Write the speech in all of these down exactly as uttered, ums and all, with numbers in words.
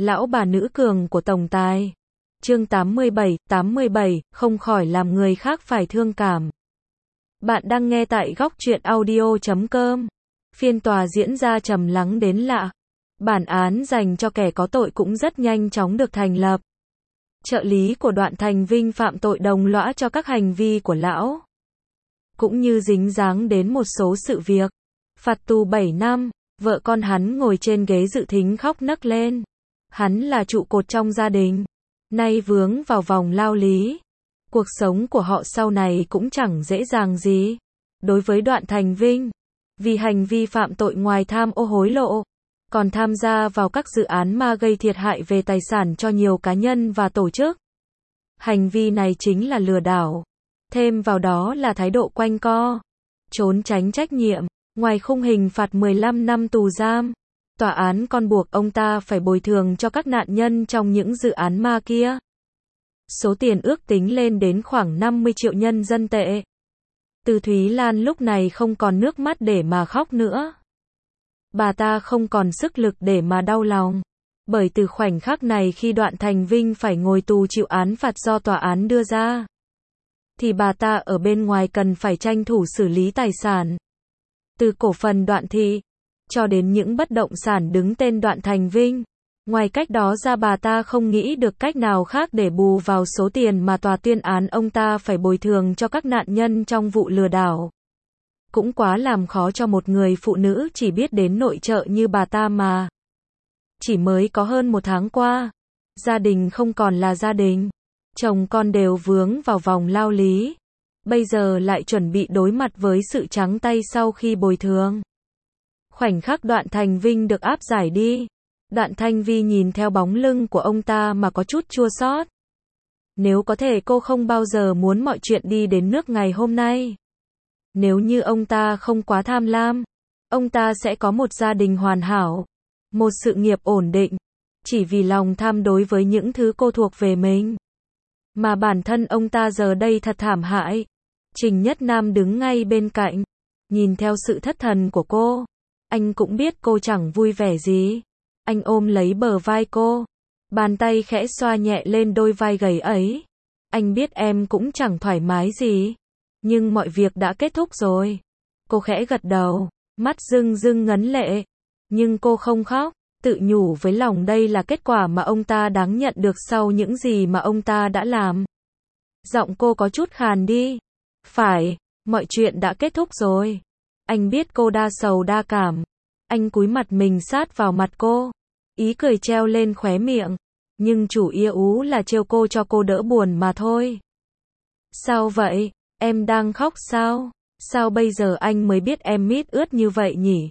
Lão bà nữ cường của tổng tài. Chương tám mươi bảy, tám mươi bảy, không khỏi làm người khác phải thương cảm. Bạn đang nghe tại góc truyện audio chấm com. Phiên tòa diễn ra trầm lắng đến lạ. Bản án dành cho kẻ có tội cũng rất nhanh chóng được thành lập. Trợ lý của Đoạn Thành Vinh phạm tội đồng lõa cho các hành vi của lão. Cũng như dính dáng đến một số sự việc. Phạt tù bảy năm, vợ con hắn ngồi trên ghế dự thính khóc nấc lên. Hắn là trụ cột trong gia đình, nay vướng vào vòng lao lý. Cuộc sống của họ sau này cũng chẳng dễ dàng gì. Đối với Đoạn Thành Vinh, vì hành vi phạm tội ngoài tham ô hối lộ, còn tham gia vào các dự án ma gây thiệt hại về tài sản cho nhiều cá nhân và tổ chức. Hành vi này chính là lừa đảo. Thêm vào đó là thái độ quanh co, trốn tránh trách nhiệm. Ngoài khung hình phạt mười lăm năm tù giam, tòa án còn buộc ông ta phải bồi thường cho các nạn nhân trong những dự án ma kia. Số tiền ước tính lên đến khoảng năm mươi triệu nhân dân tệ. Từ Thúy Lan lúc này không còn nước mắt để mà khóc nữa. Bà ta không còn sức lực để mà đau lòng. Bởi từ khoảnh khắc này khi Đoạn Thành Vinh phải ngồi tù chịu án phạt do tòa án đưa ra, thì bà ta ở bên ngoài cần phải tranh thủ xử lý tài sản. Từ cổ phần Đoạn Thị, cho đến những bất động sản đứng tên Đoạn Thành Vinh. Ngoài cách đó ra bà ta không nghĩ được cách nào khác để bù vào số tiền mà tòa tuyên án ông ta phải bồi thường cho các nạn nhân trong vụ lừa đảo. Cũng quá làm khó cho một người phụ nữ chỉ biết đến nội trợ như bà ta mà. Chỉ mới có hơn một tháng qua, gia đình không còn là gia đình. Chồng con đều vướng vào vòng lao lý. Bây giờ lại chuẩn bị đối mặt với sự trắng tay sau khi bồi thường. Khoảnh khắc Đoạn Thành Vinh được áp giải đi, Đoạn Thanh Vi nhìn theo bóng lưng của ông ta mà có chút chua xót. Nếu có thể cô không bao giờ muốn mọi chuyện đi đến nước ngày hôm nay. Nếu như ông ta không quá tham lam, ông ta sẽ có một gia đình hoàn hảo, một sự nghiệp ổn định. Chỉ vì lòng tham đối với những thứ cô thuộc về mình, mà bản thân ông ta giờ đây thật thảm hại. Trình Nhất Nam đứng ngay bên cạnh, nhìn theo sự thất thần của cô. Anh cũng biết cô chẳng vui vẻ gì. Anh ôm lấy bờ vai cô, bàn tay khẽ xoa nhẹ lên đôi vai gầy ấy. Anh biết em cũng chẳng thoải mái gì, nhưng mọi việc đã kết thúc rồi. Cô khẽ gật đầu, mắt rưng rưng ngấn lệ. Nhưng cô không khóc, tự nhủ với lòng đây là kết quả mà ông ta đáng nhận được sau những gì mà ông ta đã làm. Giọng cô có chút khàn đi. Phải, mọi chuyện đã kết thúc rồi. Anh biết cô đa sầu đa cảm. Anh cúi mặt mình sát vào mặt cô. Ý cười treo lên khóe miệng. Nhưng chủ yếu là trêu cô cho cô đỡ buồn mà thôi. Sao vậy? Em đang khóc sao? Sao bây giờ anh mới biết em mít ướt như vậy nhỉ?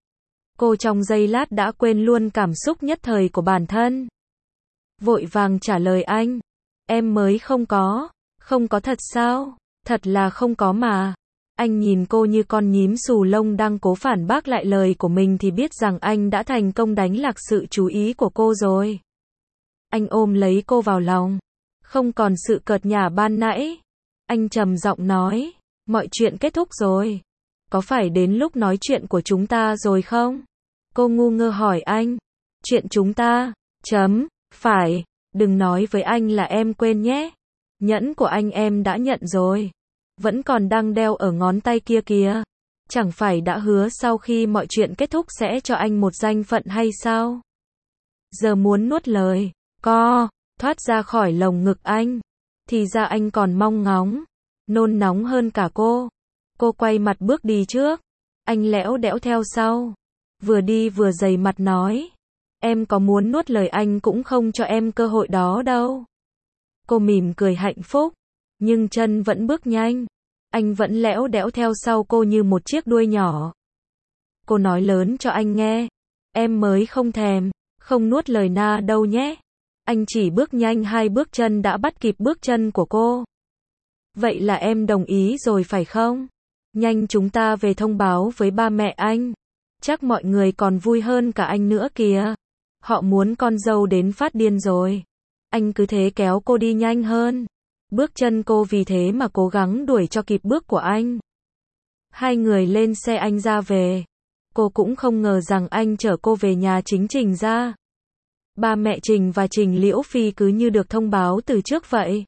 Cô trong giây lát đã quên luôn cảm xúc nhất thời của bản thân. Vội vàng trả lời anh. Em mới không có. Không có thật sao? Thật là không có mà. Anh nhìn cô như con nhím xù lông đang cố phản bác lại lời của mình thì biết rằng anh đã thành công đánh lạc sự chú ý của cô rồi. Anh ôm lấy cô vào lòng. Không còn sự cợt nhả ban nãy. Anh trầm giọng nói. Mọi chuyện kết thúc rồi. Có phải đến lúc nói chuyện của chúng ta rồi không? Cô ngu ngơ hỏi anh. Chuyện chúng ta? Chấm. Phải. Đừng nói với anh là em quên nhé. Nhẫn của anh em đã nhận rồi. Vẫn còn đang đeo ở ngón tay kia kìa. Chẳng phải đã hứa sau khi mọi chuyện kết thúc sẽ cho anh một danh phận hay sao? Giờ muốn nuốt lời. Co. Thoát ra khỏi lồng ngực anh. Thì ra anh còn mong ngóng. Nôn nóng hơn cả cô. Cô quay mặt bước đi trước. Anh lẽo đẽo theo sau. Vừa đi vừa dày mặt nói. Em có muốn nuốt lời anh cũng không cho em cơ hội đó đâu. Cô mỉm cười hạnh phúc. Nhưng chân vẫn bước nhanh. Anh vẫn lẽo đẽo theo sau cô như một chiếc đuôi nhỏ. Cô nói lớn cho anh nghe. Em mới không thèm. Không nuốt lời na đâu nhé. Anh chỉ bước nhanh hai bước chân đã bắt kịp bước chân của cô. Vậy là em đồng ý rồi phải không? Nhanh chúng ta về thông báo với ba mẹ anh. Chắc mọi người còn vui hơn cả anh nữa kìa. Họ muốn con dâu đến phát điên rồi. Anh cứ thế kéo cô đi nhanh hơn. Bước chân cô vì thế mà cố gắng đuổi cho kịp bước của anh. Hai người lên xe anh ra về. Cô cũng không ngờ rằng anh chở cô về nhà chính Trình ra. Ba mẹ Trình và Trình Liễu Phi cứ như được thông báo từ trước vậy.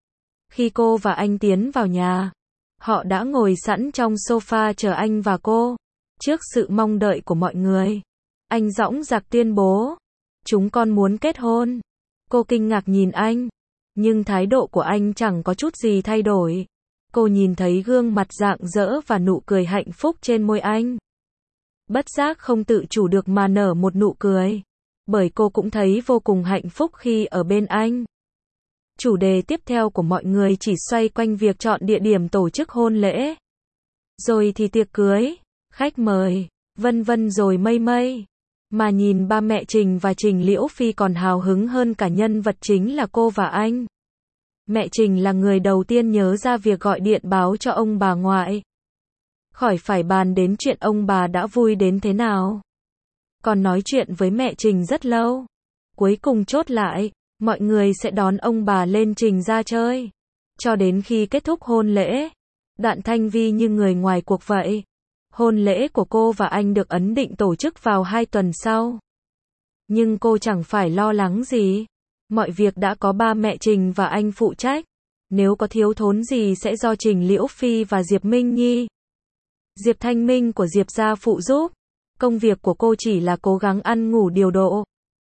Khi cô và anh tiến vào nhà, họ đã ngồi sẵn trong sofa chờ anh và cô. Trước sự mong đợi của mọi người, anh dõng dạc tuyên bố, chúng con muốn kết hôn. Cô kinh ngạc nhìn anh, nhưng thái độ của anh chẳng có chút gì thay đổi. Cô nhìn thấy gương mặt rạng rỡ và nụ cười hạnh phúc trên môi anh. Bất giác không tự chủ được mà nở một nụ cười, bởi cô cũng thấy vô cùng hạnh phúc khi ở bên anh. Chủ đề tiếp theo của mọi người chỉ xoay quanh việc chọn địa điểm tổ chức hôn lễ. Rồi thì tiệc cưới, khách mời, vân vân rồi mây mây. Mà nhìn ba mẹ Trình và Trình Liễu Phi còn hào hứng hơn cả nhân vật chính là cô và anh. Mẹ Trình là người đầu tiên nhớ ra việc gọi điện báo cho ông bà ngoại. Khỏi phải bàn đến chuyện ông bà đã vui đến thế nào. Còn nói chuyện với mẹ Trình rất lâu. Cuối cùng chốt lại, mọi người sẽ đón ông bà lên Trình ra chơi. Cho đến khi kết thúc hôn lễ, Đạn Thanh Vi như người ngoài cuộc vậy. Hôn lễ của cô và anh được ấn định tổ chức vào hai tuần sau. Nhưng cô chẳng phải lo lắng gì. Mọi việc đã có ba mẹ Trình và anh phụ trách. Nếu có thiếu thốn gì sẽ do Trình Liễu Phi và Diệp Minh Nhi, Diệp Thanh Minh của Diệp gia phụ giúp. Công việc của cô chỉ là cố gắng ăn ngủ điều độ,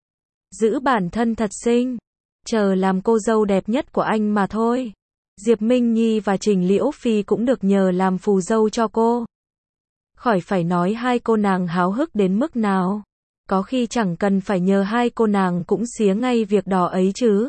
giữ bản thân thật xinh, chờ làm cô dâu đẹp nhất của anh mà thôi. Diệp Minh Nhi và Trình Liễu Phi cũng được nhờ làm phù dâu cho cô. Khỏi phải nói hai cô nàng háo hức đến mức nào. Có khi chẳng cần phải nhờ hai cô nàng cũng xía ngay việc đó ấy chứ.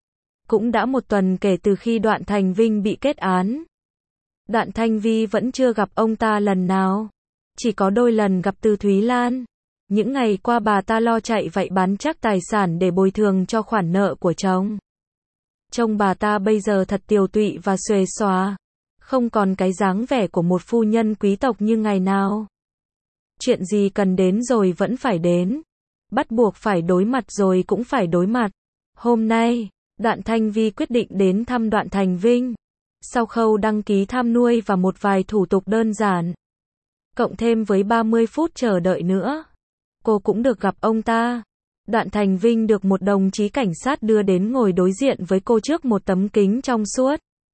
Cũng đã một tuần kể từ khi Đoạn Thành Vinh bị kết án. Đoạn Thanh Vi vẫn chưa gặp ông ta lần nào. Chỉ có đôi lần gặp Từ Thúy Lan. Những ngày qua bà ta lo chạy vậy bán chắc tài sản để bồi thường cho khoản nợ của chồng. Trông bà ta bây giờ thật tiều tụy và xuề xòa. Không còn cái dáng vẻ của một phu nhân quý tộc như ngày nào. Chuyện gì cần đến rồi vẫn phải đến. Bắt buộc phải đối mặt rồi cũng phải đối mặt. Hôm nay, Đoạn Thanh Vi quyết định đến thăm Đoạn Thành Vinh. Sau khâu đăng ký thăm nuôi và một vài thủ tục đơn giản, cộng thêm với ba mươi phút chờ đợi nữa, cô cũng được gặp ông ta. Đoạn Thành Vinh được một đồng chí cảnh sát đưa đến ngồi đối diện với cô trước một tấm kính trong suốt.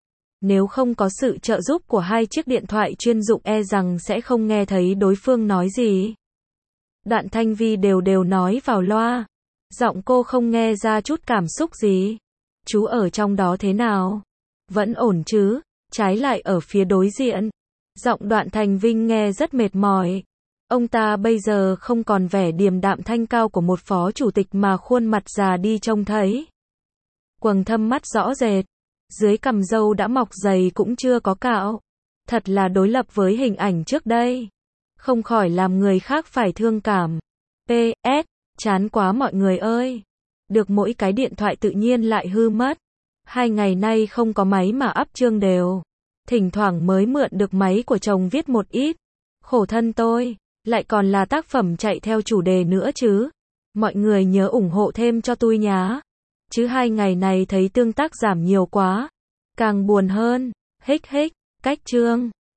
Nếu không có sự trợ giúp của hai chiếc điện thoại chuyên dụng e rằng sẽ không nghe thấy đối phương nói gì. Đoạn Thanh Vi đều đều nói vào loa. Giọng cô không nghe ra chút cảm xúc gì. Chú ở trong đó thế nào? Vẫn ổn chứ? Trái lại ở phía đối diện, giọng Đoạn Thành Vinh nghe rất mệt mỏi. Ông ta bây giờ không còn vẻ điềm đạm thanh cao của một phó chủ tịch mà khuôn mặt già đi trông thấy. Quầng thâm mắt rõ rệt, dưới cằm râu đã mọc dày cũng chưa có cạo. Thật là đối lập với hình ảnh trước đây. Không khỏi làm người khác phải thương cảm. pê ét, chán quá mọi người ơi. Được mỗi cái điện thoại tự nhiên lại hư mất. Hai ngày nay không có máy mà up chương đều. Thỉnh thoảng mới mượn được máy của chồng viết một ít. Khổ thân tôi, lại còn là tác phẩm chạy theo chủ đề nữa chứ. Mọi người nhớ ủng hộ thêm cho tôi nhá. Chứ hai ngày này thấy tương tác giảm nhiều quá. Càng buồn hơn. Hích hích, cách chương.